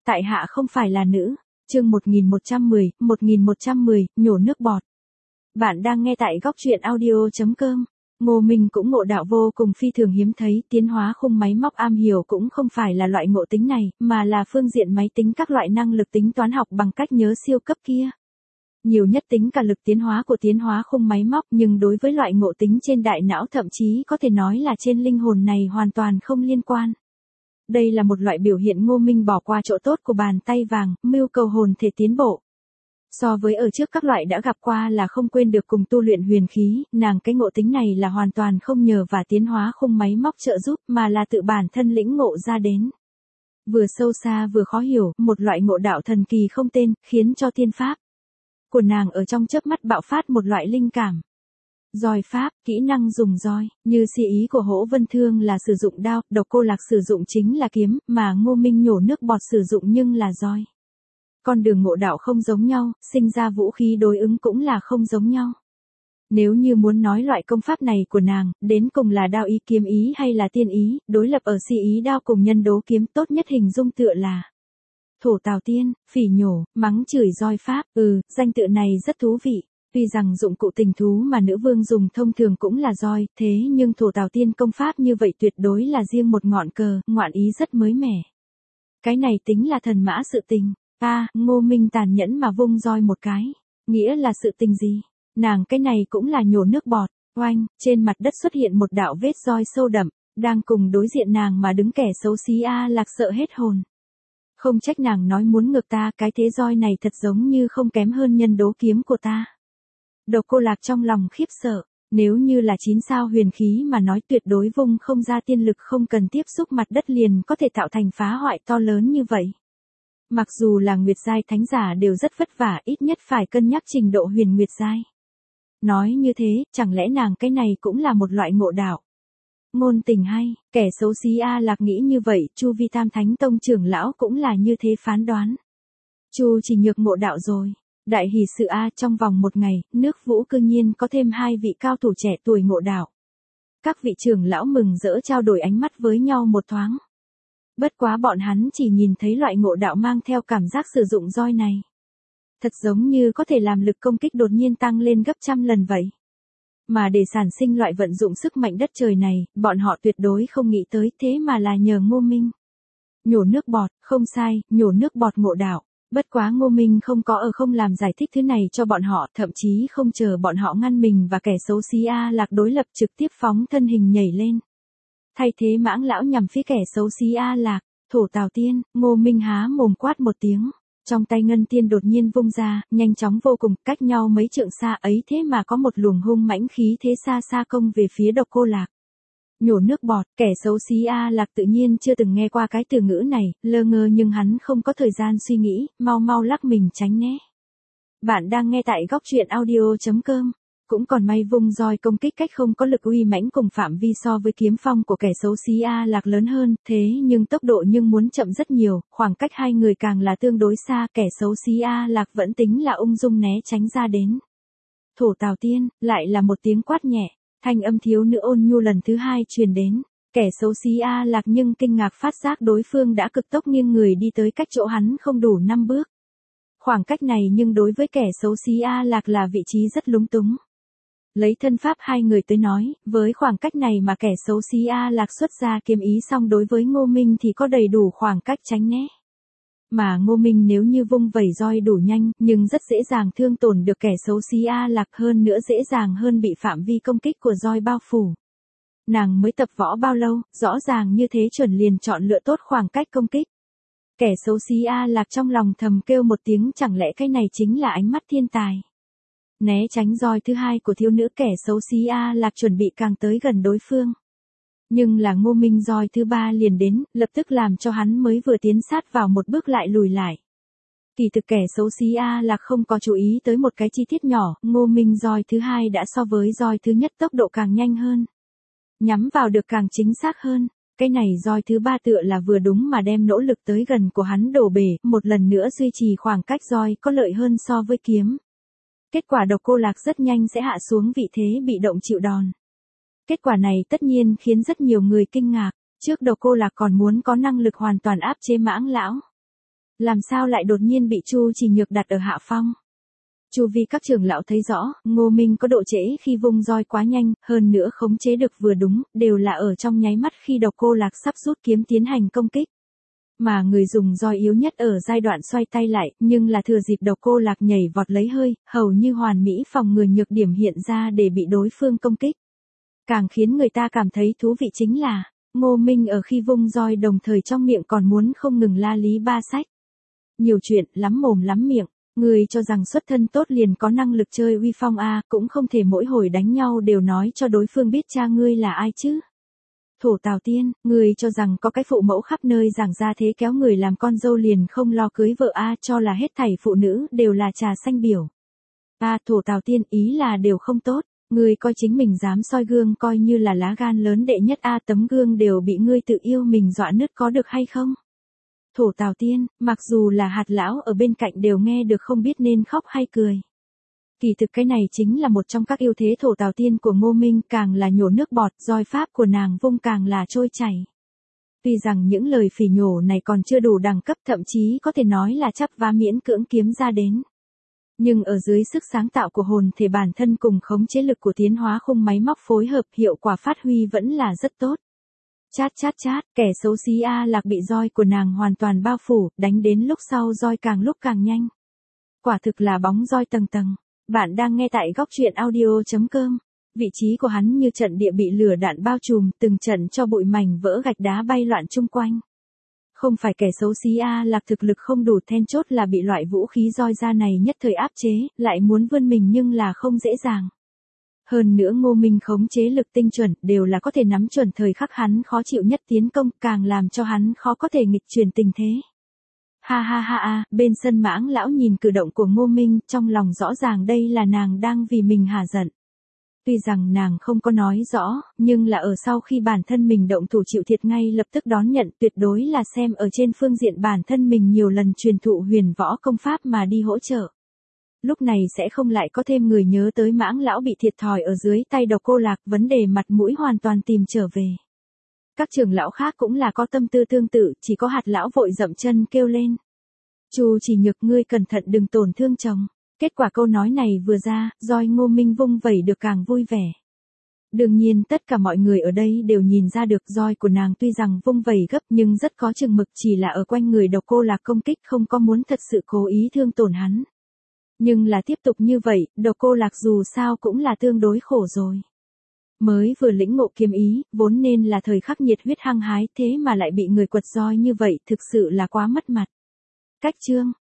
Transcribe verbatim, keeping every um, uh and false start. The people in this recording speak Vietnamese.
tại hạ không phải là nữ. Chương một nghìn một trăm mười, một nghìn một trăm mười, nhổ nước bọt. Bạn đang nghe tại góc truyện audio chấm com. Ngô Minh cũng ngộ đạo vô cùng phi thường hiếm thấy, tiến hóa khung máy móc am hiểu cũng không phải là loại ngộ tính này, mà là phương diện máy tính các loại năng lực tính toán học bằng cách nhớ siêu cấp kia. Nhiều nhất tính cả lực tiến hóa của tiến hóa khung máy móc, nhưng đối với loại ngộ tính trên đại não thậm chí có thể nói là trên linh hồn này hoàn toàn không liên quan. Đây là một loại biểu hiện Ngô Minh bỏ qua chỗ tốt của bàn tay vàng, mưu cầu hồn thể tiến bộ. So với ở trước các loại đã gặp qua là không quên được cùng tu luyện huyền khí, nàng cái ngộ tính này là hoàn toàn không nhờ và tiến hóa khung máy móc trợ giúp mà là tự bản thân lĩnh ngộ ra đến. Vừa sâu xa vừa khó hiểu, một loại ngộ đạo thần kỳ không tên, khiến cho tiên pháp của nàng ở trong chớp mắt bạo phát một loại linh cảm. Roi pháp, kỹ năng dùng roi, như si ý của Hỗ Vân Thương là sử dụng đao, Độc Cô Lạc sử dụng chính là kiếm, mà Ngô Minh nhổ nước bọt sử dụng nhưng là roi. Con đường ngộ đạo không giống nhau, sinh ra vũ khí đối ứng cũng là không giống nhau. Nếu như muốn nói loại công pháp này của nàng, đến cùng là đao ý kiếm ý hay là tiên ý, đối lập ở si ý đao cùng nhân đố kiếm tốt nhất hình dung tựa là thổ tào tiên, phỉ nhổ, mắng chửi roi pháp, ừ, danh tự này rất thú vị. Tuy rằng dụng cụ tình thú mà nữ vương dùng thông thường cũng là roi, thế nhưng thổ tào tiên công pháp như vậy tuyệt đối là riêng một ngọn cờ, ngoạn ý rất mới mẻ. Cái này tính là thần mã sự tình. A, à, Ngô Minh tàn nhẫn mà vung roi một cái. Nghĩa là sự tình gì? Nàng cái này cũng là nhổ nước bọt. Oanh, trên mặt đất xuất hiện một đạo vết roi sâu đậm, đang cùng đối diện nàng mà đứng kẻ xấu xí A Lạc sợ hết hồn. Không trách nàng nói muốn ngược ta, cái thế roi này thật giống như không kém hơn nhân đố kiếm của ta. Độc Cô Lạc trong lòng khiếp sợ, nếu như là chín sao huyền khí mà nói tuyệt đối vung không ra tiên lực không cần tiếp xúc mặt đất liền có thể tạo thành phá hoại to lớn như vậy. Mặc dù là Nguyệt giai thánh giả đều rất vất vả, ít nhất phải cân nhắc trình độ huyền Nguyệt giai. Nói như thế, chẳng lẽ nàng cái này cũng là một loại ngộ đạo? Ngôn tình hay, kẻ xấu xí A Lạc nghĩ như vậy, Chu Vi Tam Thánh Tông trưởng lão cũng là như thế phán đoán. Chu chỉ nhược ngộ đạo rồi. Đại hỷ sự A, trong vòng một ngày, nước Vũ cư nhiên có thêm hai vị cao thủ trẻ tuổi ngộ đạo. Các vị trưởng lão mừng rỡ trao đổi ánh mắt với nhau một thoáng. Bất quá bọn hắn chỉ nhìn thấy loại ngộ đạo mang theo cảm giác sử dụng roi này. Thật giống như có thể làm lực công kích đột nhiên tăng lên gấp trăm lần vậy. Mà để sản sinh loại vận dụng sức mạnh đất trời này, bọn họ tuyệt đối không nghĩ tới, thế mà là nhờ Ngô Minh. Nhổ nước bọt, không sai, nhổ nước bọt ngộ đạo. Bất quá Ngô Minh không có ở không làm giải thích thứ này cho bọn họ, thậm chí không chờ bọn họ ngăn mình và kẻ xấu xí A Lạc đối lập trực tiếp phóng thân hình nhảy lên. Thay thế mãng lão nhằm phía kẻ xấu xí A Lạc, thổ tào tiên, Ngô Minh há mồm quát một tiếng. Trong tay ngân tiên đột nhiên vung ra, nhanh chóng vô cùng, cách nhau mấy trượng xa ấy thế mà có một luồng hung mãnh khí thế xa xa công về phía Độc Cô Lạc. Nhổ nước bọt, kẻ xấu xí A Lạc tự nhiên chưa từng nghe qua cái từ ngữ này, lơ ngơ nhưng hắn không có thời gian suy nghĩ, mau mau lắc mình tránh né. Bạn đang nghe tại góc truyện audio chấm com. Cũng còn may vung roi công kích cách không có lực uy mãnh cùng phạm vi so với kiếm phong của kẻ xấu xí A Lạc lớn hơn, thế nhưng tốc độ nhưng muốn chậm rất nhiều, khoảng cách hai người càng là tương đối xa, kẻ xấu xí A Lạc vẫn tính là ung dung né tránh ra đến. Thổ tào tiên, lại là một tiếng quát nhẹ, thanh âm thiếu nữ ôn nhu lần thứ hai truyền đến, kẻ xấu xí A Lạc nhưng kinh ngạc phát giác đối phương đã cực tốc nghiêng người đi tới cách chỗ hắn không đủ năm bước. Khoảng cách này nhưng đối với kẻ xấu xí A Lạc là vị trí rất lúng túng. Lấy thân pháp hai người tới nói, với khoảng cách này mà kẻ xấu xí A Lạc xuất ra kiếm ý xong đối với Ngô Minh thì có đầy đủ khoảng cách tránh né. Mà Ngô Minh nếu như vung vẩy roi đủ nhanh, nhưng rất dễ dàng thương tổn được kẻ xấu xí A Lạc, hơn nữa dễ dàng hơn bị phạm vi công kích của roi bao phủ. Nàng mới tập võ bao lâu, rõ ràng như thế chuẩn liền chọn lựa tốt khoảng cách công kích. Kẻ xấu xí A Lạc trong lòng thầm kêu một tiếng, chẳng lẽ cái này chính là ánh mắt thiên tài. Né tránh roi thứ hai của thiếu nữ, kẻ xấu xí A Lạc chuẩn bị càng tới gần đối phương. Nhưng là Ngô Minh roi thứ ba liền đến, lập tức làm cho hắn mới vừa tiến sát vào một bước lại lùi lại. Kỳ thực kẻ xấu xí A Lạc không có chú ý tới một cái chi tiết nhỏ, Ngô Minh roi thứ hai đã so với roi thứ nhất tốc độ càng nhanh hơn. Nhắm vào được càng chính xác hơn. Cái này roi thứ ba tựa là vừa đúng mà đem nỗ lực tới gần của hắn đổ bể, một lần nữa duy trì khoảng cách roi có lợi hơn so với kiếm. Kết quả Độc Cô Lạc rất nhanh sẽ hạ xuống vị thế bị động chịu đòn. Kết quả này tất nhiên khiến rất nhiều người kinh ngạc, trước Độc Cô Lạc còn muốn có năng lực hoàn toàn áp chế mãng lão. Làm sao lại đột nhiên bị Chu Chỉ Nhược đặt ở hạ phong? Chu vi các trưởng lão thấy rõ, Ngô Minh có độ trễ khi vung roi quá nhanh, hơn nữa khống chế được vừa đúng, đều là ở trong nháy mắt khi Độc Cô Lạc sắp rút kiếm tiến hành công kích. Mà người dùng roi yếu nhất ở giai đoạn xoay tay lại, nhưng là thừa dịp Độc Cô Lạc nhảy vọt lấy hơi, hầu như hoàn mỹ phòng ngừa nhược điểm hiện ra để bị đối phương công kích. Càng khiến người ta cảm thấy thú vị chính là, Ngô Minh ở khi vung roi đồng thời trong miệng còn muốn không ngừng la lý ba sách. Nhiều chuyện, lắm mồm lắm miệng. Người cho rằng xuất thân tốt liền có năng lực chơi uy phong a, cũng không thể mỗi hồi đánh nhau đều nói cho đối phương biết cha ngươi là ai chứ. Thổ Tào Tiên, người cho rằng có cái phụ mẫu khắp nơi giảng ra thế kéo người làm con dâu liền không lo cưới vợ a, cho là hết thảy phụ nữ đều là trà xanh biểu. A, Thổ Tào Tiên, ý là đều không tốt, người coi chính mình dám soi gương coi như là lá gan lớn đệ nhất a, tấm gương đều bị ngươi tự yêu mình dọa nứt có được hay không? Thổ Tào Tiên, mặc dù là hạt lão ở bên cạnh đều nghe được không biết nên khóc hay cười. Kỳ thực cái này chính là một trong các ưu thế Thổ Tào Tiên của Ngô Minh, càng là nhổ nước bọt, roi pháp của nàng vung càng là trôi chảy. Tuy rằng những lời phỉ nhổ này còn chưa đủ đẳng cấp, thậm chí có thể nói là chắp vá miễn cưỡng kiếm ra đến. Nhưng ở dưới sức sáng tạo của hồn thể bản thân cùng khống chế lực của tiến hóa khung máy móc phối hợp, hiệu quả phát huy vẫn là rất tốt. Chát chát chát, kẻ xấu xí A Lạc bị roi của nàng hoàn toàn bao phủ, đánh đến lúc sau roi càng lúc càng nhanh. Quả thực là bóng roi tầng tầng. Bạn đang nghe tại góc truyện audio chấm com. Vị trí của hắn như trận địa bị lửa đạn bao trùm, từng trận cho bụi mảnh vỡ gạch đá bay loạn chung quanh. Không phải kẻ xấu xí A Lạc thực lực không đủ, then chốt là bị loại vũ khí roi da này nhất thời áp chế, lại muốn vươn mình nhưng là không dễ dàng. Hơn nữa Ngô Minh khống chế lực tinh chuẩn, đều là có thể nắm chuẩn thời khắc hắn khó chịu nhất tiến công, càng làm cho hắn khó có thể nghịch chuyển tình thế. Ha ha ha ha, bên sân Mãng lão nhìn cử động của Ngô Minh, trong lòng rõ ràng đây là nàng đang vì mình hả giận. Tuy rằng nàng không có nói rõ, nhưng là ở sau khi bản thân mình động thủ chịu thiệt ngay lập tức đón nhận, tuyệt đối là xem ở trên phương diện bản thân mình nhiều lần truyền thụ huyền võ công pháp mà đi hỗ trợ. Lúc này sẽ không lại có thêm người nhớ tới Mãng lão bị thiệt thòi ở dưới tay Độc Cô Lạc, vấn đề mặt mũi hoàn toàn tìm trở về. Các trưởng lão khác cũng là có tâm tư tương tự, chỉ có hạt lão vội dậm chân kêu lên. Chu Chỉ Nhược, ngươi cẩn thận đừng tổn thương chồng. Kết quả câu nói này vừa ra, roi Ngô Minh vung vẩy được càng vui vẻ. Đương nhiên tất cả mọi người ở đây đều nhìn ra được roi của nàng tuy rằng vung vẩy gấp nhưng rất có chừng mực, chỉ là ở quanh người Độc Cô Lạc công kích, không có muốn thật sự cố ý thương tổn hắn. Nhưng là tiếp tục như vậy, Độc Cô Lạc dù sao cũng là tương đối khổ rồi. Mới vừa lĩnh ngộ kiếm ý, vốn nên là thời khắc nhiệt huyết hăng hái, thế mà lại bị người quật roi như vậy, thực sự là quá mất mặt. Cách chương,